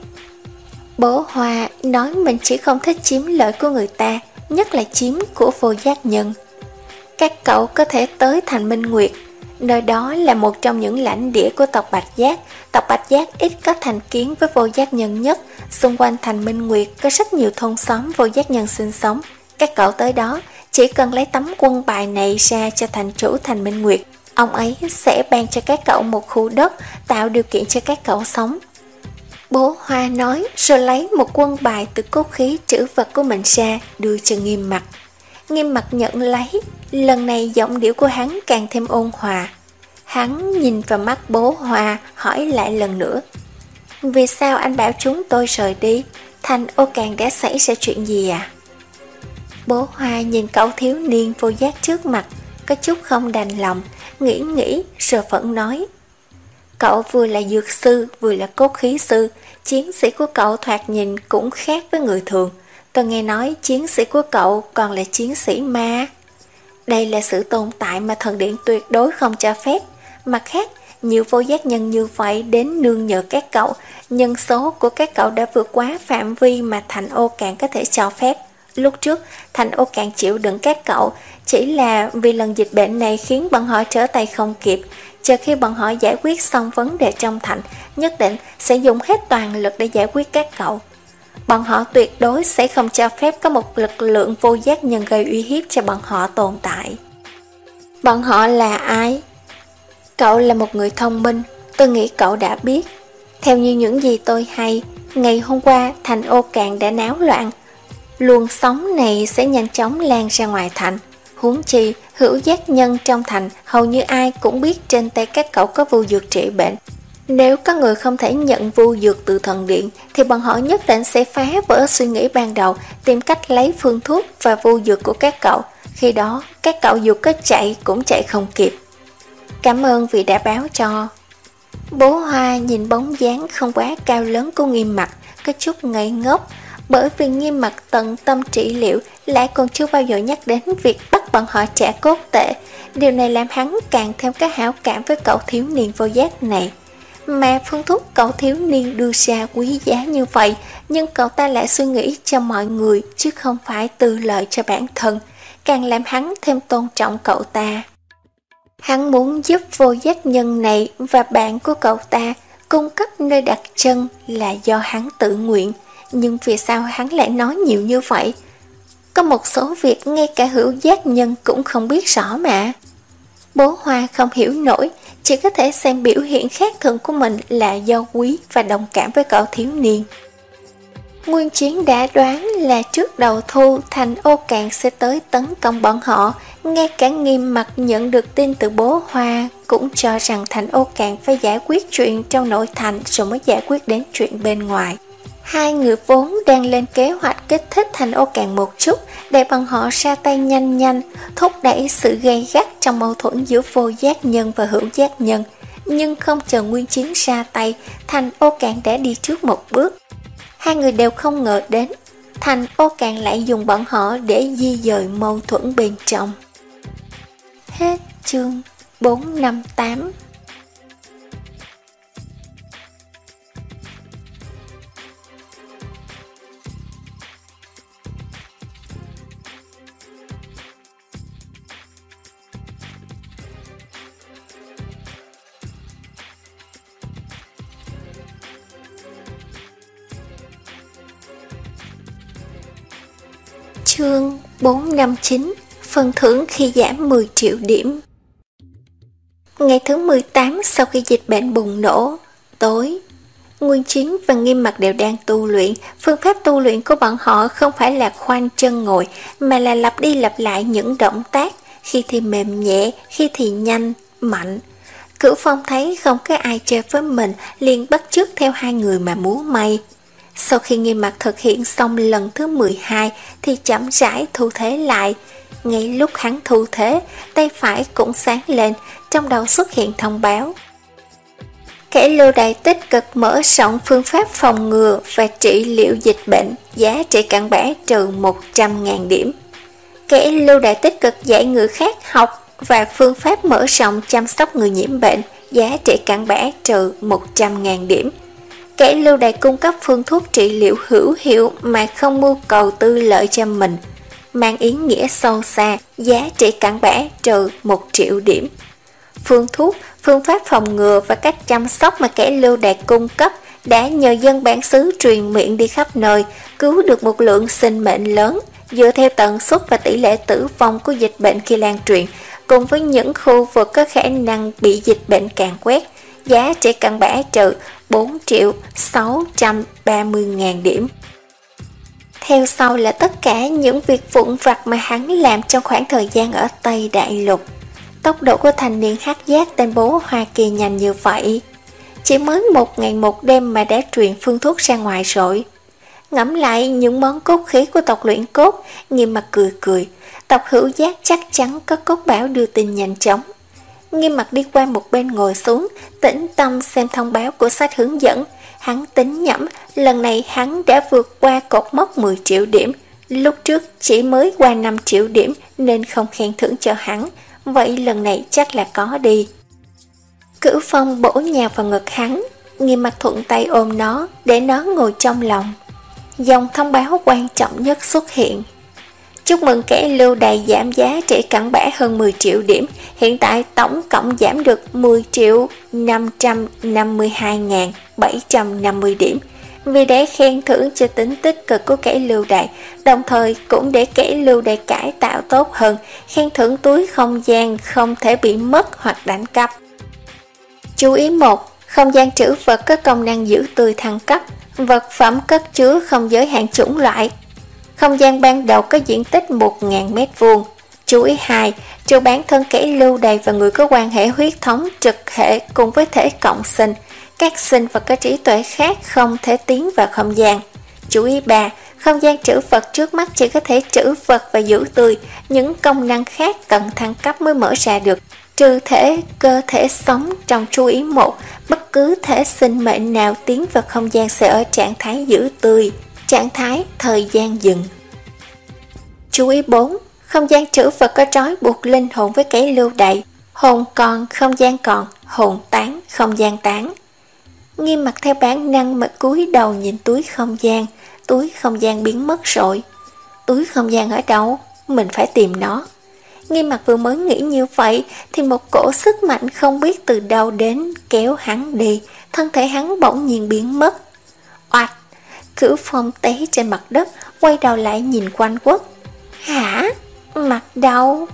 Bố Hoa nói mình chỉ không thích chiếm lợi của người ta, nhất là chiếm của vô giác nhân. Các cậu có thể tới thành Minh Nguyệt, nơi đó là một trong những lãnh địa của tộc Bạch Giác. Tộc Bạch Giác ít có thành kiến với vô giác nhân nhất. Xung quanh thành Minh Nguyệt có rất nhiều thôn xóm vô giác nhân sinh sống. Các cậu tới đó chỉ cần lấy tấm quân bài này ra cho thành chủ thành Minh Nguyệt, ông ấy sẽ ban cho các cậu một khu đất, tạo điều kiện cho các cậu sống. Bố Hoa nói rồi lấy một quân bài từ cốt khí trữ vật của mình ra, đưa cho Nghiêm Mặc. Nghiêm Mặc nhận lấy, lần này giọng điệu của hắn càng thêm ôn hòa. Hắn nhìn vào mắt bố Hoa, hỏi lại lần nữa. Vì sao anh bảo chúng tôi rời đi? Thành Ô Càng đã xảy ra chuyện gì à? Bố Hoa nhìn cậu thiếu niên vô giác trước mặt, có chút không đành lòng, nghĩ nghĩ rồi vẫn nói. Cậu vừa là dược sư, vừa là cốt khí sư, chiến sĩ của cậu thoạt nhìn cũng khác với người thường. Tôi nghe nói chiến sĩ của cậu còn là chiến sĩ ma. Đây là sự tồn tại mà thần điện tuyệt đối không cho phép. Mặt khác, nhiều vô giác nhân như vậy đến nương nhờ các cậu, nhân số của các cậu đã vượt quá phạm vi mà thành Ô Cạn có thể cho phép. Lúc trước, thành Ô Cạn chịu đựng các cậu, chỉ là vì lần dịch bệnh này khiến bọn họ trở tay không kịp. Chờ khi bọn họ giải quyết xong vấn đề trong thành, nhất định sẽ dùng hết toàn lực để giải quyết các cậu. Bọn họ tuyệt đối sẽ không cho phép có một lực lượng vô giác nhân gây uy hiếp cho bọn họ tồn tại. Bọn họ là ai? Cậu là một người thông minh, tôi nghĩ cậu đã biết. Theo như những gì tôi hay, ngày hôm qua thành Ô Cạn đã náo loạn. Luồng sóng này sẽ nhanh chóng lan ra ngoài thành. Huống chi, hữu giác nhân trong thành hầu như ai cũng biết trên tay các cậu có vu dược trị bệnh. Nếu có người không thể nhận vu dược từ thần điện thì bọn họ nhất định sẽ phá vỡ suy nghĩ ban đầu, tìm cách lấy phương thuốc và vu dược của các cậu. Khi đó, các cậu dù có chạy cũng chạy không kịp. Cảm ơn vì đã báo cho. Bố Hoa nhìn bóng dáng không quá cao lớn của Nghiêm Mặc, có chút ngây ngốc, bởi vì Nghiêm Mặc tận tâm trị liệu lại còn chưa bao giờ nhắc đến việc bắt bọn họ trả cốt tệ. Điều này làm hắn càng thêm có hảo cảm với cậu thiếu niên vô giác này. Mà phương thuốc cậu thiếu niên đưa ra quý giá như vậy, nhưng cậu ta lại suy nghĩ cho mọi người chứ không phải tư lợi cho bản thân, càng làm hắn thêm tôn trọng cậu ta. Hắn muốn giúp vô giác nhân này và bạn của cậu ta cung cấp nơi đặt chân là do hắn tự nguyện. Nhưng vì sao hắn lại nói nhiều như vậy? Có một số việc ngay cả hữu giác nhân cũng không biết rõ mà. Bố Hoa không hiểu nổi, chỉ có thể xem biểu hiện khác thường của mình là do quý và đồng cảm với cậu thiếu niên. Nguyên Chiến đã đoán là trước đầu thu thành Ô Cạn sẽ tới tấn công bọn họ. Ngay cả Nghiêm Mặc nhận được tin từ bố Hoa cũng cho rằng thành Ô Cạn phải giải quyết chuyện trong nội thành rồi mới giải quyết đến chuyện bên ngoài. Hai người vốn đang lên kế hoạch kích thích Thành Ô càng một chút để bọn họ ra tay nhanh nhanh, thúc đẩy sự gay gắt trong mâu thuẫn giữa vô giác nhân và hữu giác nhân. Nhưng không chờ Nguyên Chiến ra tay, Thành Ô càng đã đi trước một bước. Hai người đều không ngờ đến, Thành Ô càng lại dùng bọn họ để di dời mâu thuẫn bên trong. Hết chương bốn năm tám. Chương bốn năm chín. Phần thưởng khi giảm mười triệu điểm. Ngày thứ mười tám sau khi dịch bệnh bùng nổ, tối, Nguyên Chiến và Nghiêm Mặc đều đang tu luyện. Phương pháp tu luyện của bọn họ không phải là khoanh chân ngồi, mà là lặp đi lặp lại những động tác, khi thì mềm nhẹ, khi thì nhanh, mạnh. Cửu Phong thấy không có ai chơi với mình, liền bắt chước theo hai người mà múa may. Sau khi Nghiêm Mặc thực hiện xong lần thứ mười hai thì chậm rãi thu thế lại. Ngay lúc hắn thu thế, tay phải cũng sáng lên, trong đầu xuất hiện thông báo. Kẻ lưu đày tích cực mở rộng phương pháp phòng ngừa và trị liệu dịch bệnh, giá trị cặn bã trừ một trăm nghìn điểm. Kẻ lưu đày tích cực dạy người khác học và phương pháp mở rộng chăm sóc người nhiễm bệnh, giá trị cặn bã trừ một trăm nghìn điểm. Kẻ lưu đày cung cấp phương thuốc trị liệu hữu hiệu mà không mưu cầu tư lợi cho mình, mang ý nghĩa sâu xa, giá trị cặn bã trừ một triệu điểm. Phương thuốc, phương pháp phòng ngừa và cách chăm sóc mà kẻ lưu đày cung cấp đã nhờ dân bản xứ truyền miệng đi khắp nơi, cứu được một lượng sinh mệnh lớn. Dựa theo tần suất và tỷ lệ tử vong của dịch bệnh khi lan truyền, cùng với những khu vực có khả năng bị dịch bệnh càn quét, giá trị cặn bã trừ bốn triệu sáu trăm ba mươi nghìn điểm. Theo sau là tất cả những việc vụn vặt mà hắn làm trong khoảng thời gian ở Tây Đại Lục. Tốc độ của thanh niên hắc giác tên bố Hoa Kỳ nhanh như vậy. Chỉ mới một ngày một đêm mà đã truyền phương thuốc ra ngoài rồi. Ngẫm lại những món cốt khí của tộc luyện cốt, Nghiêm Mặc cười cười. Tộc hữu giác chắc chắn có cốt bảo đưa tin nhanh chóng. Nghiêm Mặc đi qua một bên ngồi xuống, tĩnh tâm xem thông báo của sách hướng dẫn. Hắn tính nhẩm, lần này hắn đã vượt qua cột mốc mười triệu điểm. Lúc trước chỉ mới qua năm triệu điểm nên không khen thưởng cho hắn. Vậy lần này chắc là có đi. Cửu Phong bổ nhào vào ngực hắn, Nghiêm Mặc thuận tay ôm nó để nó ngồi trong lòng. Dòng thông báo quan trọng nhất xuất hiện. Chúc mừng kẻ lưu đày giảm giá trị cặn bã hơn mười triệu điểm. Hiện tại tổng cộng giảm được mười triệu năm trăm năm mươi hai nghìn bảy trăm năm mươi điểm. Vì để khen thưởng cho tính tích cực của kẻ lưu đày, đồng thời cũng để kẻ lưu đày cải tạo tốt hơn, khen thưởng túi không gian không thể bị mất hoặc đánh cắp. Chú ý một. Không gian trữ vật có công năng giữ tươi thăng cấp. Vật phẩm cất chứa không giới hạn chủng loại. Không gian ban đầu có diện tích một nghìn mét vuông. Chú ý hai. Trừ bản thân kẻ lưu đày và người có quan hệ huyết thống trực hệ cùng với thể cộng sinh, các sinh vật có trí tuệ khác không thể tiến vào không gian. Chú ý ba. Không gian trữ vật trước mắt chỉ có thể trữ vật và giữ tươi, những công năng khác cần thăng cấp mới mở ra được. Trừ thể, cơ thể sống trong chú ý một, bất cứ thể sinh mệnh nào tiến vào không gian sẽ ở trạng thái giữ tươi, trạng thái thời gian dừng. Chú ý bốn. Không gian trữ vật có trói buộc linh hồn với kẻ lưu đày. Hồn còn, không gian còn, hồn tán, không gian tán. Nghiêm Mặc theo bản năng mà cúi đầu nhìn túi không gian. Túi không gian biến mất rồi. Túi không gian ở đâu? Mình phải tìm nó. Nghiêm Mặc vừa mới nghĩ như vậy thì một cổ sức mạnh không biết từ đâu đến kéo hắn đi. Thân thể hắn bỗng nhiên biến mất. Oạch! Cửu Phong té trên mặt đất, quay đầu lại nhìn quanh quất. Hả? Mặt đâu?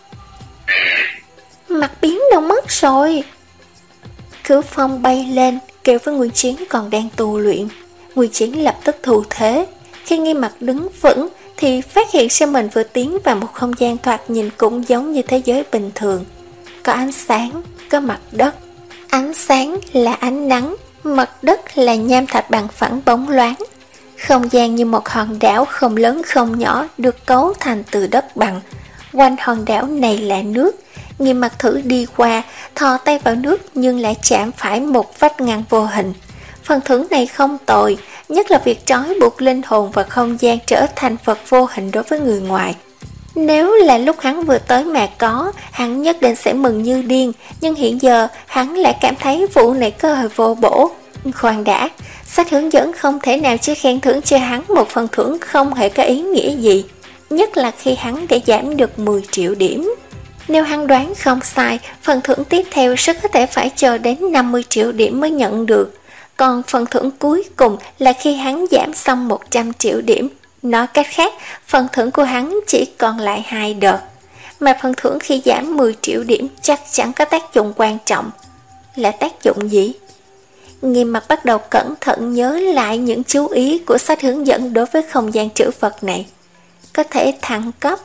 Mặt biến đâu mất rồi? Cửu Phong bay lên, kêu với Nguyên Chiến còn đang tu luyện. Nguyên Chiến lập tức thu thế. Khi Nghiêm Mặc đứng vững thì phát hiện ra mình vừa tiến vào một không gian thoạt nhìn cũng giống như thế giới bình thường. Có ánh sáng, có mặt đất. Ánh sáng là ánh nắng, mặt đất là nham thạch bằng phẳng bóng loáng. Không gian như một hòn đảo không lớn không nhỏ được cấu thành từ đất bằng. Quanh hòn đảo này là nước. Nghiêm Mặc thử đi qua, thò tay vào nước nhưng lại chạm phải một vách ngăn vô hình. Phần thưởng này không tồi, nhất là việc trói buộc linh hồn và không gian trở thành vật vô hình đối với người ngoài. Nếu là lúc hắn vừa tới mà có, hắn nhất định sẽ mừng như điên, nhưng hiện giờ hắn lại cảm thấy vụ này có hơi vô bổ. Khoan đã, sách hướng dẫn không thể nào chỉ khen thưởng cho hắn một phần thưởng không hề có ý nghĩa gì, nhất là khi hắn đã giảm được mười triệu điểm. Nếu hắn đoán không sai, phần thưởng tiếp theo rất có thể phải chờ đến năm mươi triệu điểm mới nhận được. Còn phần thưởng cuối cùng là khi hắn giảm xong một trăm triệu điểm. Nói cách khác, phần thưởng của hắn chỉ còn lại hai đợt. Mà phần thưởng khi giảm mười triệu điểm chắc chắn có tác dụng quan trọng. Là tác dụng gì? Nghiêm Mặc bắt đầu cẩn thận nhớ lại những chú ý của sách hướng dẫn đối với không gian trữ vật này. Có thể thăng cấp.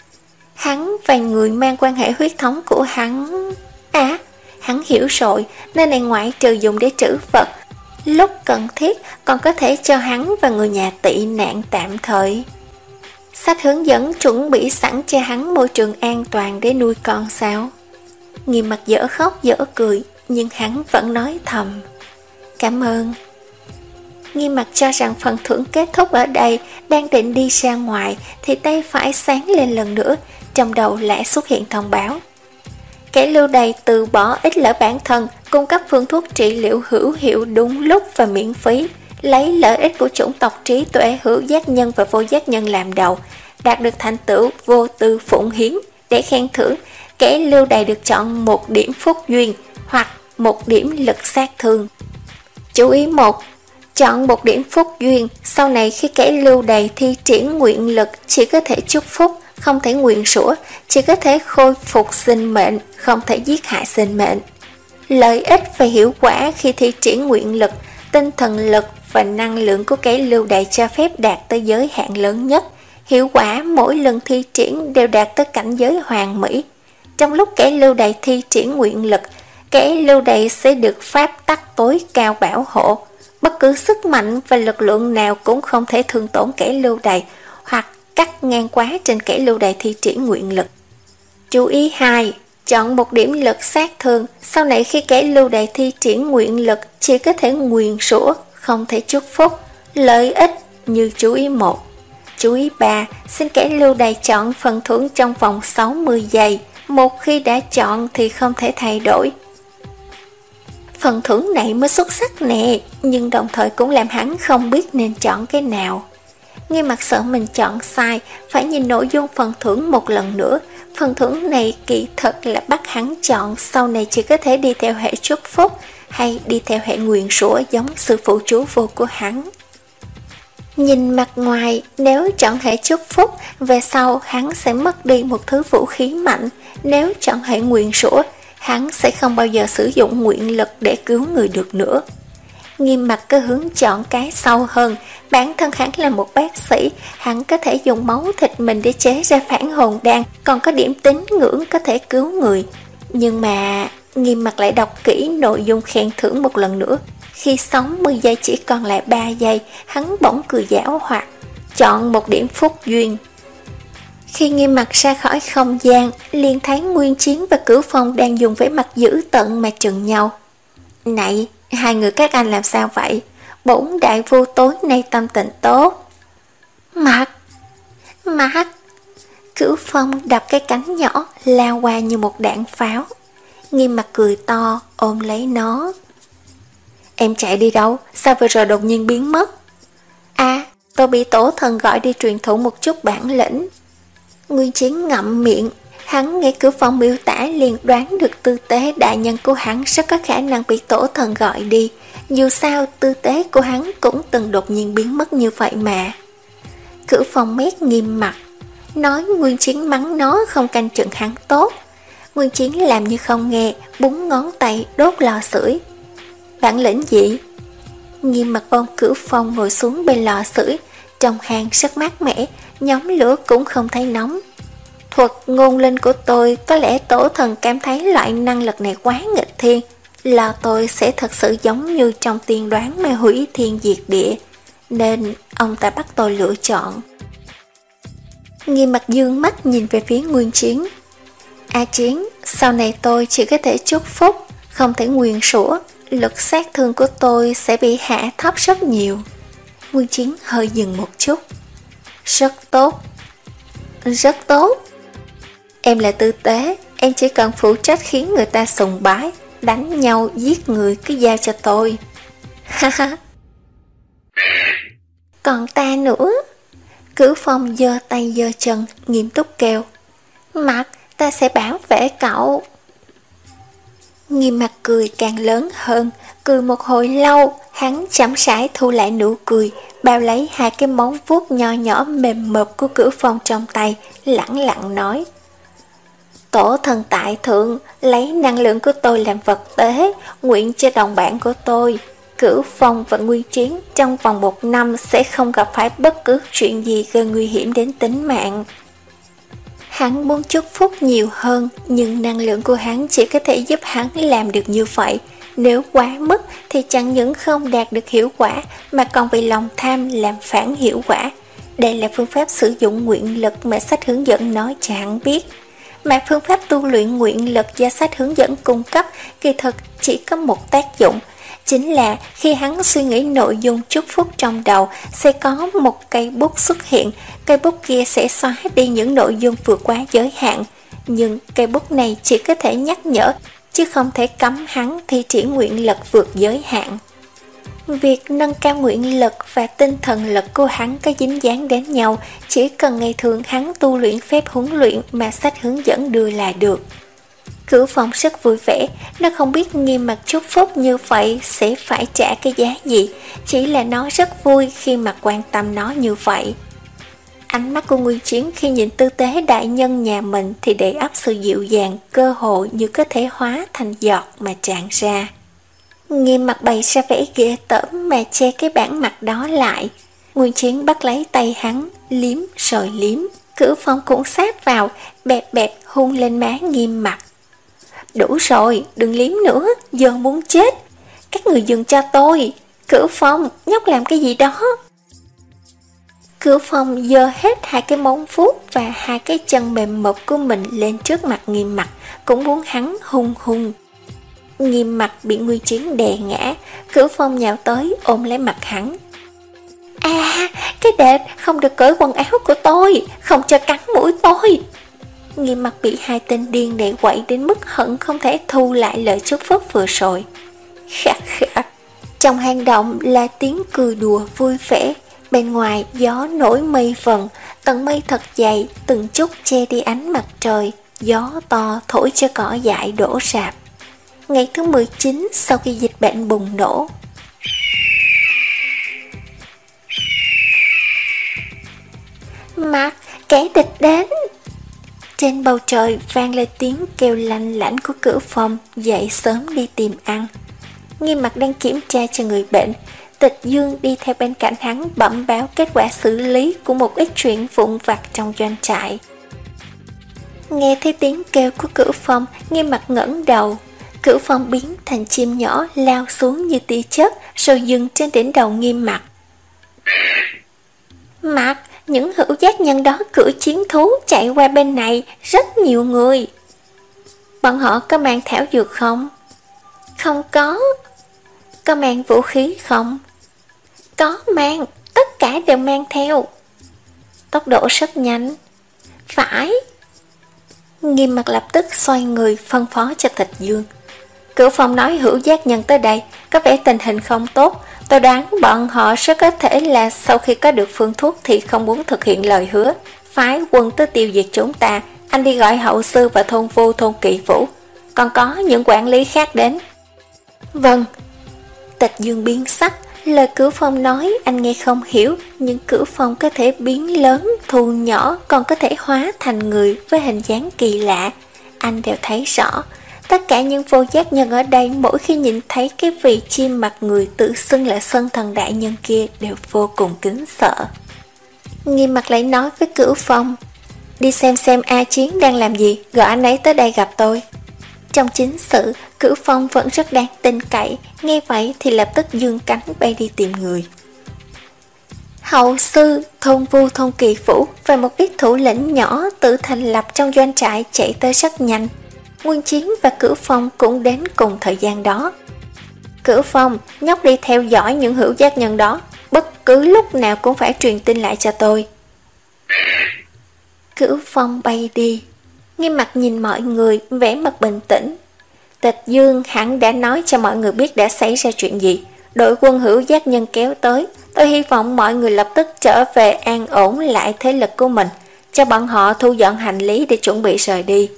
Hắn và người mang quan hệ huyết thống của hắn... À, hắn hiểu rồi, nơi này ngoại trừ dùng để trữ vật, lúc cần thiết còn có thể cho hắn và người nhà tị nạn tạm thời. Sách hướng dẫn chuẩn bị sẵn cho hắn môi trường an toàn để nuôi con sao? Nghiêm Mặc dở khóc dở cười, nhưng hắn vẫn nói thầm: cảm ơn. Nghiêm Mặc cho rằng phần thưởng kết thúc ở đây, đang định đi ra ngoài thì tay phải sáng lên lần nữa, trong đầu lại xuất hiện thông báo: kẻ lưu đày từ bỏ ít lợi bản thân, cung cấp phương thuốc trị liệu hữu hiệu đúng lúc và miễn phí, lấy lợi ích của chủng tộc trí tuệ hữu giác nhân và vô giác nhân làm đầu, đạt được thành tựu vô tư phụng hiến. Để khen thưởng, kẻ lưu đày được chọn một điểm phúc duyên hoặc một điểm lực sát thương. Chú ý một: chọn một điểm phúc duyên, sau này khi kẻ lưu đày thi triển nguyện lực chỉ có thể chúc phúc, không thể nguyền rủa, chỉ có thể khôi phục sinh mệnh, không thể giết hại sinh mệnh. Lợi ích và hiệu quả khi thi triển nguyện lực: tinh thần lực và năng lượng của kẻ lưu đày cho phép đạt tới giới hạn lớn nhất. Hiệu quả mỗi lần thi triển đều đạt tới cảnh giới hoàn mỹ. Trong lúc kẻ lưu đày thi triển nguyện lực, kẻ lưu đày sẽ được pháp tắc tối cao bảo hộ. Bất cứ sức mạnh và lực lượng nào cũng không thể thương tổn kẻ lưu đày hoặc cắt ngang quá trên kẻ lưu đày thi triển nguyện lực. Chú ý hai: chọn một điểm lực sát thương, sau này khi kẻ lưu đày thi triển nguyện lực chỉ có thể nguyền rủa, không thể chúc phúc. Lợi ích như chú ý một. Chú ý ba: xin kẻ lưu đày chọn phần thưởng trong vòng sáu mươi giây, một khi đã chọn thì không thể thay đổi. Phần thưởng này mới xuất sắc nè, nhưng đồng thời cũng làm hắn không biết nên chọn cái nào. Nghiêm Mặc sợ mình chọn sai, phải nhìn nội dung phần thưởng một lần nữa. Phần thưởng này kỳ thật là bắt hắn chọn sau này chỉ có thể đi theo hệ chúc phúc hay đi theo hệ nguyền rủa giống sư phụ chú vô của hắn. Nhìn mặt ngoài, nếu chọn hệ chúc phúc, về sau hắn sẽ mất đi một thứ vũ khí mạnh. Nếu chọn hệ nguyền rủa, hắn sẽ không bao giờ sử dụng nguyện lực để cứu người được nữa. Nghiêm Mặc có hướng chọn cái sâu hơn. Bản thân hắn là một bác sĩ, hắn có thể dùng máu thịt mình để chế ra phản hồn đan, còn có điểm tín ngưỡng có thể cứu người. Nhưng mà Nghiêm Mặc lại đọc kỹ nội dung khen thưởng một lần nữa. Khi sáu mươi giây chỉ còn lại ba giây, hắn bỗng cười giảo hoạt: chọn một điểm phúc duyên. Khi Nghiêm Mặc ra khỏi không gian, liền thấy Nguyên Chiến và Cửu Phong đang dùng vẻ mặt dữ tợn mà trừng nhau. Này, hai người các anh làm sao vậy? Bổn đại vô tối nay tâm tình tốt. Mặc, Mặc. Cửu Phong đập cái cánh nhỏ lao qua như một đạn pháo. Nghiêm Mặc cười to ôm lấy nó. Em chạy đi đâu? Sao vừa rồi đột nhiên biến mất? À, tôi bị tổ thần gọi đi truyền thụ một chút bản lĩnh. Nguyên Chiến ngậm miệng. Hắn nghe Cửu Phong miêu tả liền đoán được tư tế đại nhân của hắn rất có khả năng bị tổ thần gọi đi. Dù sao tư tế của hắn cũng từng đột nhiên biến mất như vậy mà. Cửu Phong mét Nghiêm Mặc, nói Nguyên Chiến mắng nó không canh chừng hắn tốt. Nguyên Chiến làm như không nghe, búng ngón tay đốt lò sưởi. Bản lĩnh gì? Nghiêm Mặc ôm Cửu Phong ngồi xuống bên lò sưởi. Trong hang rất mát mẻ, nhóm lửa cũng không thấy nóng. Thuật ngôn linh của tôi, có lẽ tổ thần cảm thấy loại năng lực này quá nghịch thiên, là tôi sẽ thật sự giống như trong tiên đoán mà hủy thiên diệt địa. nên ông ta bắt tôi lựa chọn. Nghiêm mặt dương mắt nhìn về phía Nguyên Chiến. A Chiến, sau này tôi chỉ có thể chúc phúc, không thể nguyền rủa, lực sát thương của tôi sẽ bị hạ thấp rất nhiều. Nguyên Chiến hơi dừng một chút. Rất tốt. Rất tốt. Em là tư tế, em chỉ cần phụ trách khiến người ta sùng bái, đánh nhau, giết người cứ giao cho tôi. Ha ha. Còn ta nữa. Cửu Phong giơ tay giơ chân, nghiêm túc kêu. Mặt, ta sẽ bảo vệ cậu. Nghiêm mặt cười càng lớn hơn, cười một hồi lâu, hắn chậm rãi thu lại nụ cười, bao lấy hai cái móng vuốt nho nhỏ mềm mượt của Cửu Phong trong tay, lẳng lặng nói. Tổ thần tại thượng, lấy năng lượng của tôi làm vật tế, nguyện cho đồng bạn của tôi. Cửu Phong và Nguyên Chiến trong vòng một năm sẽ không gặp phải bất cứ chuyện gì gây nguy hiểm đến tính mạng. Hắn muốn chúc phúc nhiều hơn, nhưng năng lượng của hắn chỉ có thể giúp hắn làm được như vậy. Nếu quá mức thì chẳng những không đạt được hiệu quả mà còn vì lòng tham làm phản hiệu quả. Đây là phương pháp sử dụng nguyện lực mà sách hướng dẫn nói cho hắn biết. Mà phương pháp tu luyện nguyện lực do sách hướng dẫn cung cấp kỳ thực chỉ có một tác dụng, chính là khi hắn suy nghĩ nội dung chúc phúc trong đầu sẽ có một cây bút xuất hiện, cây bút kia sẽ xóa đi những nội dung vượt quá giới hạn, nhưng cây bút này chỉ có thể nhắc nhở chứ không thể cấm hắn thi triển nguyện lực vượt giới hạn. Việc nâng cao nguyện lực và tinh thần lực của hắn có dính dáng đến nhau, chỉ cần ngày thường hắn tu luyện phép huấn luyện mà sách hướng dẫn đưa là được. Cửu Phong rất vui vẻ, nó không biết Nghiêm mặt chúc phúc như vậy sẽ phải trả cái giá gì, chỉ là nó rất vui khi mà quan tâm nó như vậy. Ánh mắt của Nguyên Chiến khi nhìn tư tế đại nhân nhà mình thì đầy ắp sự dịu dàng, cơ hội như có thể hóa thành giọt mà tràn ra. Nghiêm mặt bày ra vẻ ghê tởm mà che cái bản mặt đó lại. Nguyên Chiến bắt lấy tay hắn, liếm rồi liếm. Cửu Phong cũng sát vào, bẹp bẹp hôn lên má Nghiêm mặt. Đủ rồi, đừng liếm nữa, giờ muốn chết. Các người dừng cho tôi. Cửu Phong, nhóc làm cái gì đó? Cửu Phong giơ hết hai cái móng vuốt và hai cái chân mềm mộc của mình lên trước mặt Nghiêm mặt, cũng muốn hắn hung hung. Nghiêm mặt bị Nguyên Chiến đè ngã, Cửu Phong nhào tới ôm lấy mặt hắn. À, cái đệt không được cởi quần áo của tôi, không cho cắn mũi tôi. Nghiêm mặt bị hai tên điên đè quậy đến mức hận không thể thu lại lời chúc phúc vừa rồi. Khạc khạc. Trong hang động là tiếng cười đùa vui vẻ, bên ngoài gió nổi mây vần, tầng mây thật dày, từng chút che đi ánh mặt trời, gió to thổi cho cỏ dại đổ rạp. Ngày thứ mười chín sau khi dịch bệnh bùng nổ. Mặt, kẻ địch đến. Trên bầu trời vang lên tiếng kêu lanh lảnh của Cửu Phong dậy sớm đi tìm ăn. Nghiêm mặt đang kiểm tra cho người bệnh, Tịch Dương đi theo bên cạnh hắn bẩm báo kết quả xử lý của một ít chuyện vụn vặt trong doanh trại. Nghe thấy tiếng kêu của Cửu Phong, Nghiêm mặt ngẩng đầu. Cửu Phong biến thành chim nhỏ lao xuống như tia chớp rồi dừng trên đỉnh đầu Nghiêm mặt. Mặt, những hữu giác nhân đó cưỡi chiến thú chạy qua bên này, rất nhiều người. Bọn họ có mang thảo dược không? Không có. Có mang vũ khí không? Có mang, tất cả đều mang theo. Tốc độ rất nhanh. Phải. Nghiêm mặt lập tức xoay người phân phó cho Tịch Dương. Cửu Phong nói hữu giác nhân tới đây, có vẻ tình hình không tốt. Tôi đoán bọn họ rất có thể là sau khi có được phương thuốc thì không muốn thực hiện lời hứa, phái quân tới tiêu diệt chúng ta. Anh đi gọi hậu sư và thôn phu thôn Kỵ Vũ, còn có những quản lý khác đến. Vâng. Tịch Dương biến sắc, lời Cửu Phong nói anh nghe không hiểu, nhưng Cửu Phong có thể biến lớn, thu nhỏ, còn có thể hóa thành người với hình dáng kỳ lạ. Anh đều thấy rõ. Tất cả những vô giác nhân ở đây mỗi khi nhìn thấy cái vị chim mặt người tự xưng là Sơn Thần Đại Nhân kia đều vô cùng kính sợ. Nghiêm mặt lại nói với Cửu Phong, đi xem xem A Chiến đang làm gì, gọi anh ấy tới đây gặp tôi. Trong chính sự, Cửu Phong vẫn rất đáng tin cậy, nghe vậy thì lập tức dương cánh bay đi tìm người. Hậu sư, thôn vu thôn Kỳ Phủ và một ít thủ lĩnh nhỏ tự thành lập trong doanh trại chạy tới rất nhanh. Nguyên Chiến và Cửu Phong cũng đến cùng thời gian đó. Cửu Phong, nhóc đi theo dõi những hữu giác nhân đó, bất cứ lúc nào cũng phải truyền tin lại cho tôi. Cửu Phong bay đi, nghiêm mặt nhìn mọi người, vẻ mặt bình tĩnh. Tịch Dương hẳn đã nói cho mọi người biết đã xảy ra chuyện gì. Đội quân hữu giác nhân kéo tới, tôi hy vọng mọi người lập tức trở về an ổn lại thế lực của mình, cho bọn họ thu dọn hành lý để chuẩn bị rời đi.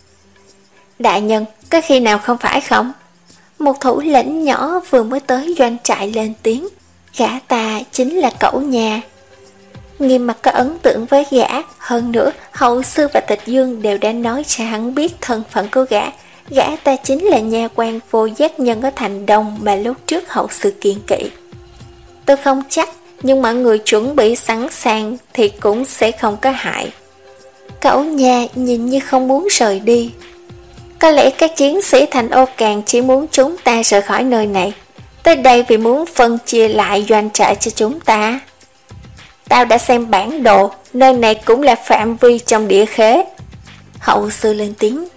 Đại nhân, có khi nào không phải không? Một thủ lĩnh nhỏ vừa mới tới doanh trại lên tiếng. Gã ta chính là Cẩu Nhà. Nghiêm mặt có ấn tượng với gã, hơn nữa Hậu sư và Tịch Dương đều đã nói cho hắn biết thân phận của gã. Gã ta chính là nhà quan vô giác nhân ở thành Đông mà lúc trước Hậu sư kiên kỵ. Tôi không chắc, nhưng mọi người chuẩn bị sẵn sàng thì cũng sẽ không có hại. Cẩu Nhà nhìn như không muốn rời đi. Có lẽ các chiến sĩ thành Ô Càng chỉ muốn chúng ta rời khỏi nơi này, tới đây vì muốn phân chia lại doanh trại cho chúng ta. Tao đã xem bản đồ, nơi này cũng là phạm vi trong địa khế. Hậu sư lên tiếng.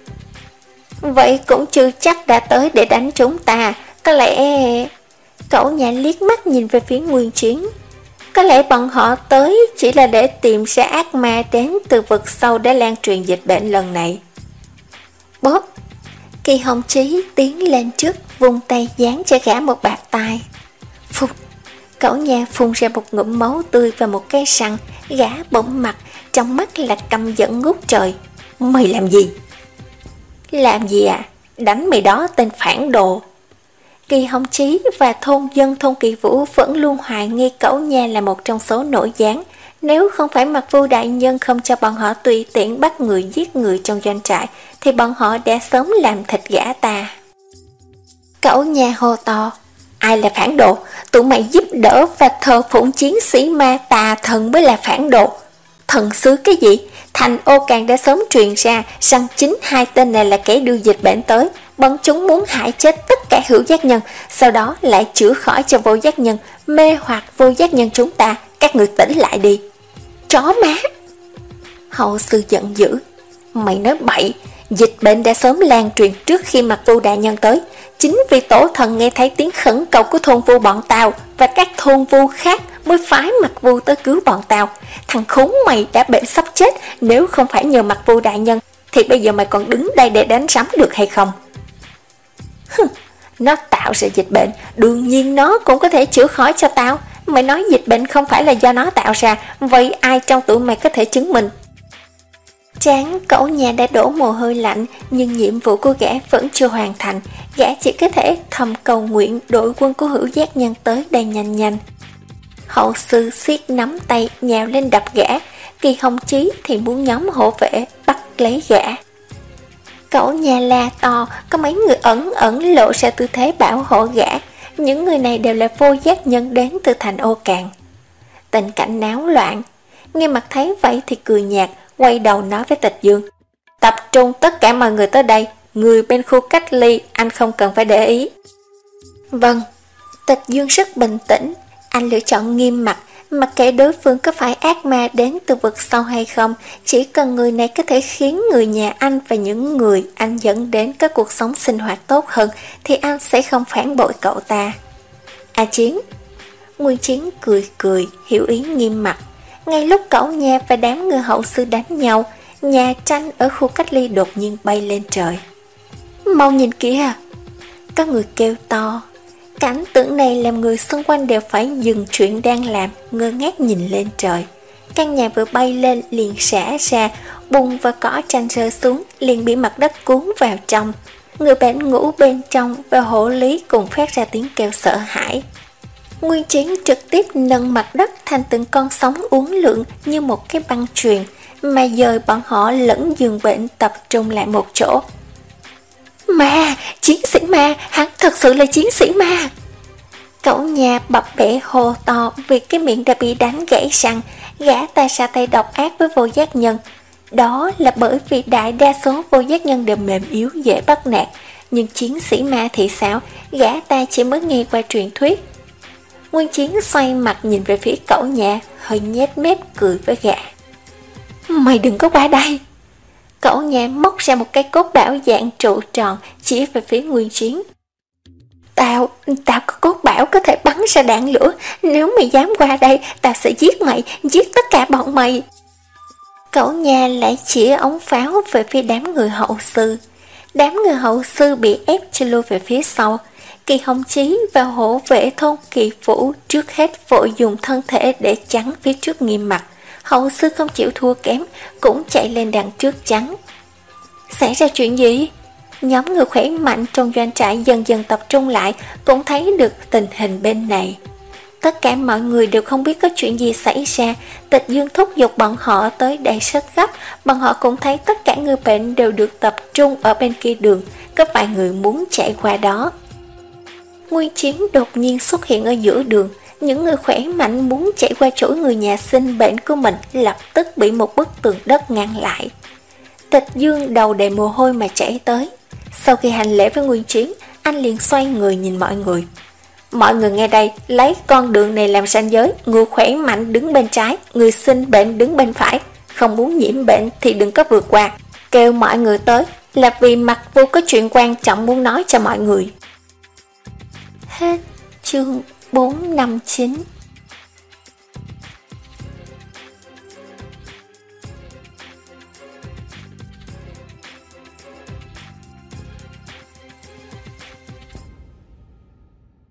Vậy cũng chưa chắc đã tới để đánh chúng ta. Có lẽ... Cẩu Nhà liếc mắt nhìn về phía Nguyên Chiến. Có lẽ bọn họ tới chỉ là để tìm ra ác ma đến từ vực sâu để lan truyền dịch bệnh lần này. Bóp! Kỳ Hồng Chí tiến lên trước, vung tay giáng cho gã một bạt tai. Phụt! Cẩu Nhà phun ra một ngụm máu tươi và một cái răng. Gã bỗng mặt, trong mắt là căm giận ngút trời. Mày làm gì? Làm gì à? Đánh mày đó, tên phản đồ. Kỳ Hồng Chí và thôn dân thôn Kỳ Vũ vẫn luôn hoài nghi Cẩu Nhà là một trong số nổi gián. Nếu không phải Mặc Vu đại nhân không cho bọn họ tùy tiện bắt người giết người trong doanh trại, thì bọn họ đã sớm làm thịt gã ta. Cẩu Nhà hô to. Ai là phản đồ? Tụi mày giúp đỡ và thờ phụng chiến sĩ ma tà thần mới là phản đồ. Thần sứ cái gì? Thành Ô Càng đã sớm truyền ra rằng chính hai tên này là kẻ đưa dịch bệnh tới. Bọn chúng muốn hại chết tất cả hữu giác nhân, sau đó lại chữa khỏi cho vô giác nhân, mê hoặc vô giác nhân chúng ta. Các người tỉnh lại đi. Chó má! Hậu sư giận dữ. Mày nói bậy, dịch bệnh đã sớm lan truyền trước khi Mặc Vu đại nhân tới. Chính vì tổ thần nghe thấy tiếng khẩn cầu của thôn vu bọn tao và các thôn vu khác mới phái Mặc Vu tới cứu bọn tao. Thằng khốn mày đã bệnh sắp chết, nếu không phải nhờ Mặc Vu đại nhân thì bây giờ mày còn đứng đây để đánh rắm được hay không? Hừ, nó tạo ra dịch bệnh, đương nhiên nó cũng có thể chữa khỏi cho tao. Mày nói dịch bệnh không phải là do nó tạo ra, vậy ai trong tụi mày có thể chứng minh? Trán Cẩu Nhà đã đổ mồ hôi lạnh, nhưng nhiệm vụ của gã vẫn chưa hoàn thành. Gã chỉ có thể thầm cầu nguyện đội quân của hữu giác nhân tới đây nhanh nhanh. Hậu sư siết nắm tay nhào lên đập gã. Kỳ Hồng Chí thì muốn nhóm hộ vệ bắt lấy gã. Cẩu Nhà la to, có mấy người ẩn ẩn lộ ra tư thế bảo hộ gã. Những người này đều là vô giác nhân đến từ thành Ô Càng. Tình cảnh náo loạn. Nghe mặt thấy vậy thì cười nhạt, quay đầu nói với Tịch Dương. Tập trung tất cả mọi người tới đây, người bên khu cách ly anh không cần phải để ý. Vâng. Tịch Dương rất bình tĩnh. Anh lựa chọn nghiêm mặt, mặc kệ đối phương có phải ác ma đến từ vực sâu hay không, chỉ cần người này có thể khiến người nhà anh và những người anh dẫn đến có cuộc sống sinh hoạt tốt hơn thì anh sẽ không phản bội cậu ta. A Chiến. Nguyên Chiến cười cười, hiểu ý nghiêm mặt. Ngay lúc Cẩu Nhà và đám người hậu sư đánh nhau, nhà tranh ở khu cách ly đột nhiên bay lên trời. Mau nhìn kìa! Có người kêu to. Cảnh tượng này làm người xung quanh đều phải dừng chuyện đang làm, ngơ ngác nhìn lên trời. Căn nhà vừa bay lên liền xả ra, bùn và cỏ tranh rơi xuống, liền bị mặt đất cuốn vào trong. Người bệnh ngủ bên trong và hộ lý cùng phát ra tiếng kêu sợ hãi. Nguyên Chiến trực tiếp nâng mặt đất thành từng con sóng uốn lượn như một cái băng chuyền, mà dời bọn họ lẫn giường bệnh tập trung lại một chỗ. Ma! Chiến sĩ ma! Hắn thật sự là chiến sĩ ma! Cẩu Nhà bập bẹ hô to vì cái miệng đã bị đánh gãy răng. Gã ta ra tay độc ác với vô giác nhân. Đó là bởi vì đại đa số vô giác nhân đều mềm yếu dễ bắt nạt. Nhưng chiến sĩ ma thì sao? Gã ta chỉ mới nghe qua truyền thuyết. Nguyên Chiến xoay mặt nhìn về phía Cẩu Nhã, hơi nhếch mép cười với gã. Mày đừng có qua đây. Cẩu Nhã móc ra một cái cốt bảo dạng trụ tròn, chỉ về phía Nguyên Chiến. Tao, tao có cốt bảo có thể bắn ra đạn lửa, nếu mày dám qua đây, tao sẽ giết mày, giết tất cả bọn mày. Cẩu Nhã lại chỉ ống pháo về phía đám người hậu sư. Đám người hậu sư bị ép cho lui về phía sau. Kỳ Hồng Chí và hổ vệ thôn Kỳ Phủ trước hết vội dùng thân thể để chắn phía trước Nghiêm Mặc. Hậu sư không chịu thua kém, cũng chạy lên đằng trước chắn. Xảy ra chuyện gì? Nhóm người khỏe mạnh trong doanh trại dần dần tập trung lại, cũng thấy được tình hình bên này. Tất cả mọi người đều không biết có chuyện gì xảy ra. Tịch Dương thúc giục bọn họ tới đây rất gấp. Bọn họ cũng thấy tất cả người bệnh đều được tập trung ở bên kia đường. Có vài người muốn chạy qua đó. Nguyên Chiến đột nhiên xuất hiện ở giữa đường. Những người khỏe mạnh muốn chạy qua chỗ người nhà sinh bệnh của mình, lập tức bị một bức tường đất ngăn lại. Tịch Dương đầu đầy mồ hôi mà chạy tới. Sau khi hành lễ với Nguyên Chiến, anh liền xoay người nhìn mọi người. Mọi người nghe đây, lấy con đường này làm ranh giới, người khỏe mạnh đứng bên trái, người sinh bệnh đứng bên phải. Không muốn nhiễm bệnh thì đừng có vượt qua. Kêu mọi người tới là vì Mặc Vô có chuyện quan trọng muốn nói cho mọi người. Hết chương bốn năm chín.